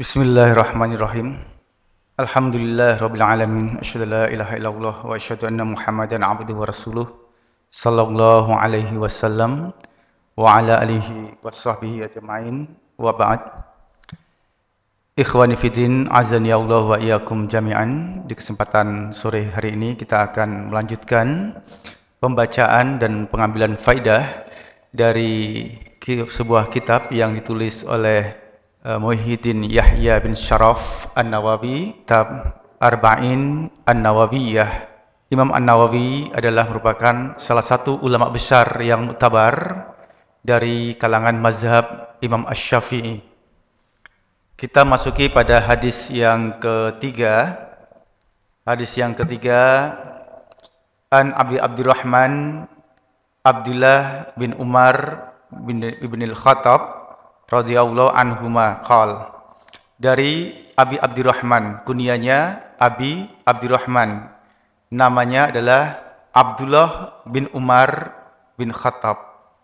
Bismillahirrahmanirrahim. Alhamdulillahirabbil alamin. Asyhadu an la ilaha illallah wa asyhadu anna Muhammadan abduhu wa rasuluh. Sallallahu alaihi wasallam wa ala alihi washabbihi ajmain. Wa ba'd. Ikhwani fiddin, azani Allah wa iyyakum jami'an. Di kesempatan sore hari ini kita akan melanjutkan pembacaan dan pengambilan faidah dari sebuah kitab yang ditulis oleh Muhyiddin Yahya bin Sharaf An-Nawawi, kitab Arba'in An-Nawawiyah. Imam An-Nawawi adalah merupakan salah satu ulama besar yang muktabar dari kalangan mazhab Imam Asy-Syafi'i. Kita masuki pada hadis yang ketiga. Hadis yang ketiga, An Abi Abdurrahman Abdullah bin Umar bin Ibn al-Khattab radhiyallahu anhuma qal, dari Abi Abdurrahman, kunyanya Abi Abdurrahman, namanya adalah Abdullah bin Umar bin Khattab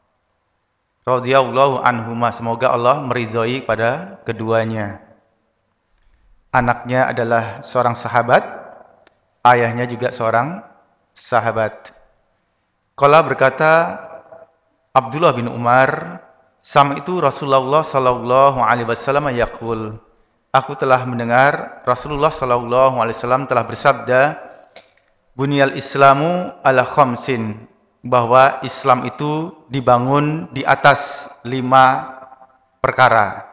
radhiyallahu anhuma, semoga Allah meridhai pada keduanya. Anaknya adalah seorang sahabat, ayahnya juga seorang sahabat. Qala, berkata Abdullah bin Umar, sama itu Rasulullah sallallahu alaihi wasallam yaqul, aku telah mendengar Rasulullah sallallahu alaihi wasallam telah bersabda, bunyal islamu ala khamsin, bahwa Islam itu dibangun di atas 5 perkara,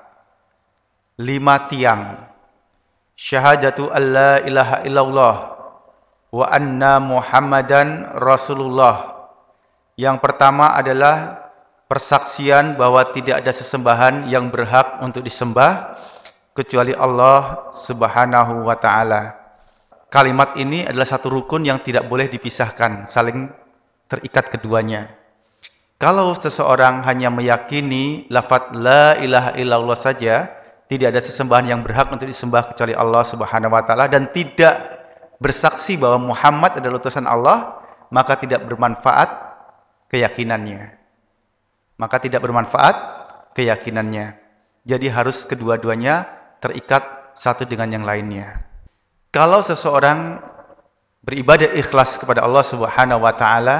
5 tiang. Syahadatu alla ilaha illallah wa anna Muhammadan Rasulullah. Yang pertama adalah persaksian bahwa tidak ada sesembahan yang berhak untuk disembah kecuali Allah Subhanahu wa taala. Kalimat ini adalah satu rukun yang tidak boleh dipisahkan, saling terikat keduanya. Kalau seseorang hanya meyakini lafaz la ilaha illallah saja, tidak ada sesembahan yang berhak untuk disembah kecuali Allah Subhanahu wa taala, dan tidak bersaksi bahwa Muhammad adalah utusan Allah, maka tidak bermanfaat keyakinannya. Jadi harus kedua-duanya terikat satu dengan yang lainnya. Kalau seseorang beribadah ikhlas kepada Allah Subhanahu wa taala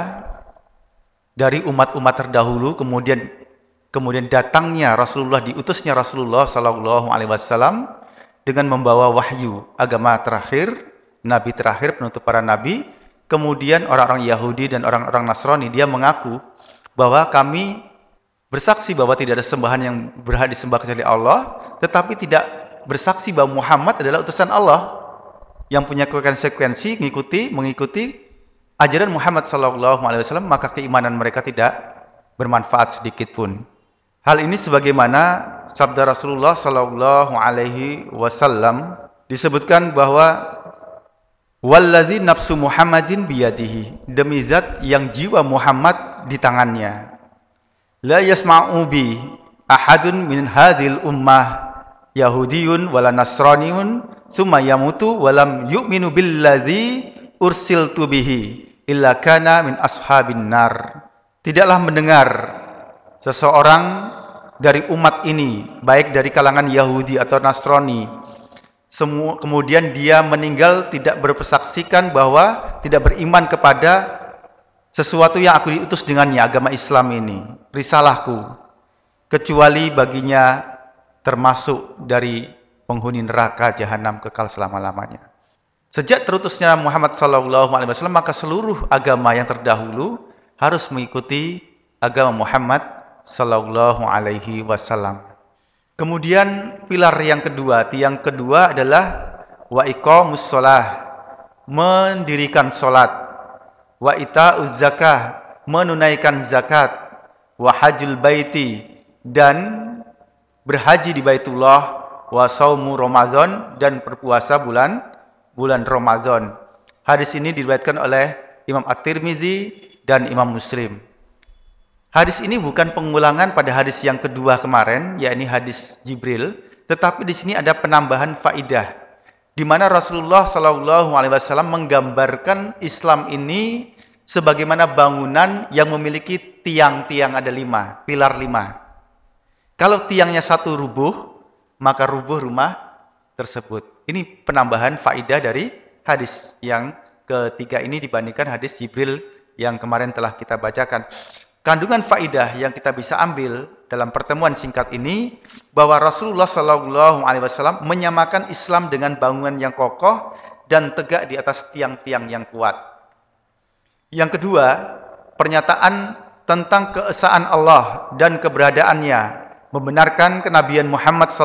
dari umat-umat terdahulu, kemudian datangnya Rasulullah, diutusnya Rasulullah sallallahu alaihi wasallam dengan membawa wahyu agama terakhir, nabi terakhir, penutup para nabi, kemudian orang-orang Yahudi dan orang-orang Nasrani, dia mengaku bahwa kami bersaksi bahwa tidak ada sembahan yang berhak disembah kecuali Allah, tetapi tidak bersaksi bahwa Muhammad adalah utusan Allah yang punya konsekuensi mengikuti ajaran Muhammad sallallahu alaihi wasallam, maka keimanan mereka tidak bermanfaat sedikit pun. Hal ini sebagaimana sabda Rasulullah sallallahu alaihi wasallam, disebutkan bahwa wallazi nafsu Muhammadin biyadihi, demi zat yang jiwa Muhammad di tangannya, la yasma'u bi ahadun min hadhil ummah yahudiyun wala nasraniyun summa yamutu walam yu'minu billadzi ursiltu bihi illa kana min ashabin nar. Tidaklah mendengar seseorang dari umat ini, baik dari kalangan Yahudi atau Nasrani, kemudian dia meninggal tidak berpersaksikan bahwa tidak beriman kepada sesuatu yang aku diutus dengannya, agama Islam ini, risalahku, kecuali baginya termasuk dari penghuni neraka jahanam kekal selama-lamanya. Sejak terutusnya Muhammad sallallahu alaihi wasallam, maka seluruh agama yang terdahulu harus mengikuti agama Muhammad sallallahu alaihi wasallam. Kemudian pilar yang kedua, tiang kedua adalah wa iqamus shalah, mendirikan salat, wa ita'uz zakah, menunaikan zakat, wa hajjul baiti, dan berhaji di Baitullah, wa saumu Ramadan, dan berpuasa bulan Ramadan. Hadis ini diriwayatkan oleh Imam At-Tirmizi dan Imam Muslim. Hadis ini bukan pengulangan pada hadis yang kedua kemarin, yakni hadis Jibril, tetapi di sini ada penambahan faidah, di mana Rasulullah sallallahu alaihi wasallam menggambarkan Islam ini sebagaimana bangunan yang memiliki tiang-tiang, ada 5, pilar 5. Kalau tiangnya satu rubuh, maka rubuh rumah tersebut. Ini penambahan faidah dari hadis yang ketiga ini dibandingkan hadis Jibril yang kemarin telah kita bacakan. Kandungan faidah yang kita bisa ambil dalam pertemuan singkat ini bahwa Rasulullah SAW menyamakan Islam dengan bangunan yang kokoh dan tegak di atas tiang-tiang yang kuat. Yang kedua, pernyataan tentang keesaan Allah dan keberadaannya, membenarkan kenabian Muhammad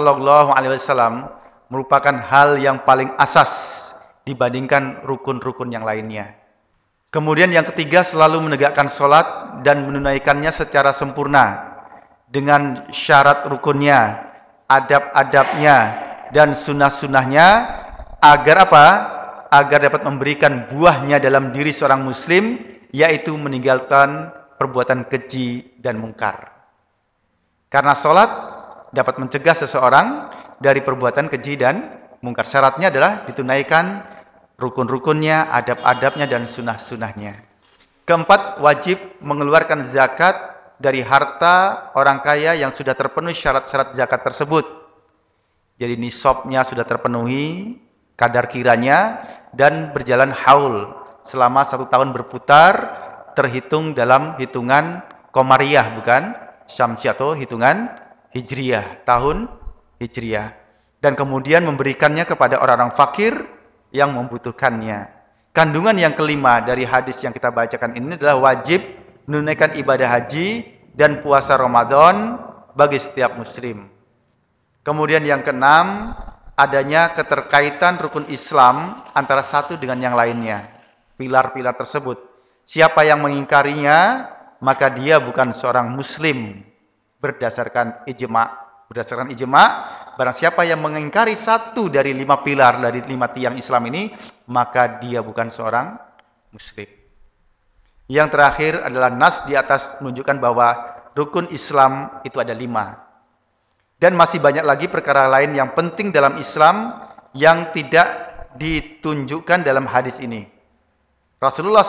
SAW merupakan hal yang paling asas dibandingkan rukun-rukun yang lainnya. Kemudian yang ketiga, selalu menegakkan sholat dan menunaikannya secara sempurna dengan syarat rukunnya, adab-adabnya, dan sunnah-sunnahnya agar apa? Agar dapat memberikan buahnya dalam diri seorang muslim, yaitu meninggalkan perbuatan keji dan mungkar. Karena sholat dapat mencegah seseorang dari perbuatan keji dan mungkar. Syaratnya adalah ditunaikan rukun-rukunnya, adab-adabnya, dan sunnah-sunnahnya. Keempat, wajib mengeluarkan zakat dari harta orang kaya yang sudah terpenuhi syarat-syarat zakat tersebut. Jadi nisabnya sudah terpenuhi, kadar kiranya, dan berjalan haul selama 1 tahun berputar, terhitung dalam hitungan Qamariyah, bukan Syamsiyah, atau hitungan Hijriyah, tahun Hijriyah. Dan kemudian memberikannya kepada orang-orang fakir yang membutuhkannya. Kandungan yang kelima dari hadis yang kita bacakan ini adalah wajib menunaikan ibadah haji dan puasa Ramadan bagi setiap muslim. Kemudian yang keenam, adanya keterkaitan rukun Islam antara satu dengan yang lainnya. Pilar-pilar tersebut. Siapa yang mengingkarinya, maka dia bukan seorang muslim berdasarkan ijma'. Berdasarkan ijma', barang siapa yang mengingkari satu dari 5 pilar, dari 5 tiang Islam ini, maka dia bukan seorang muslim. Yang terakhir adalah nas di atas menunjukkan bahwa rukun Islam itu ada 5. Dan masih banyak lagi perkara lain yang penting dalam Islam yang tidak ditunjukkan dalam hadis ini. Rasulullah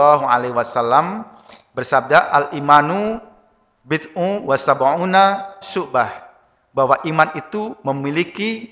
SAW bersabda, al-imanu bid'u wa sab'una syu'bah, bahwa iman itu memiliki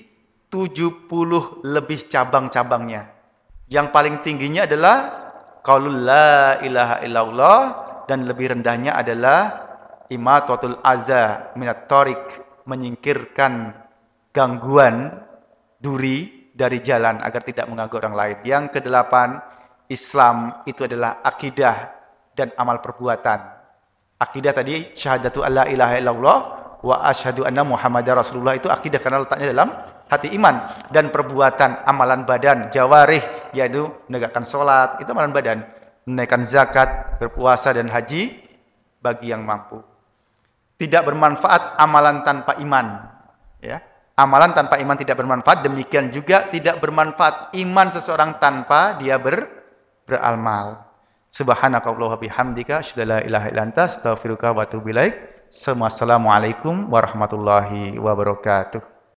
70 lebih cabang-cabangnya. Yang paling tingginya adalah qaulul la ilaha illallah, dan lebih rendahnya adalah imatatul adza minat thariq, menyingkirkan gangguan duri dari jalan agar tidak mengganggu orang lain. Yang kedelapan, Islam itu adalah akidah dan amal perbuatan. Akidah tadi syahadatu alla ilaha illallah wa asyhadu anna muhammadar rasulullah, itu akidah karena letaknya dalam hati iman. Dan perbuatan, amalan badan, jawarih, yaitu menegakkan sholat, itu amalan badan, menunaikan zakat, berpuasa, dan haji bagi yang mampu. Tidak bermanfaat amalan tanpa iman, ya. Amalan tanpa iman tidak bermanfaat, demikian juga tidak bermanfaat iman seseorang tanpa dia beramal. Subhanakallahumma bihamdika asyhadu an la ilaha illa anta astaghfiruka wa atubu ilaik. Assalamualaikum warahmatullahi wabarakatuh.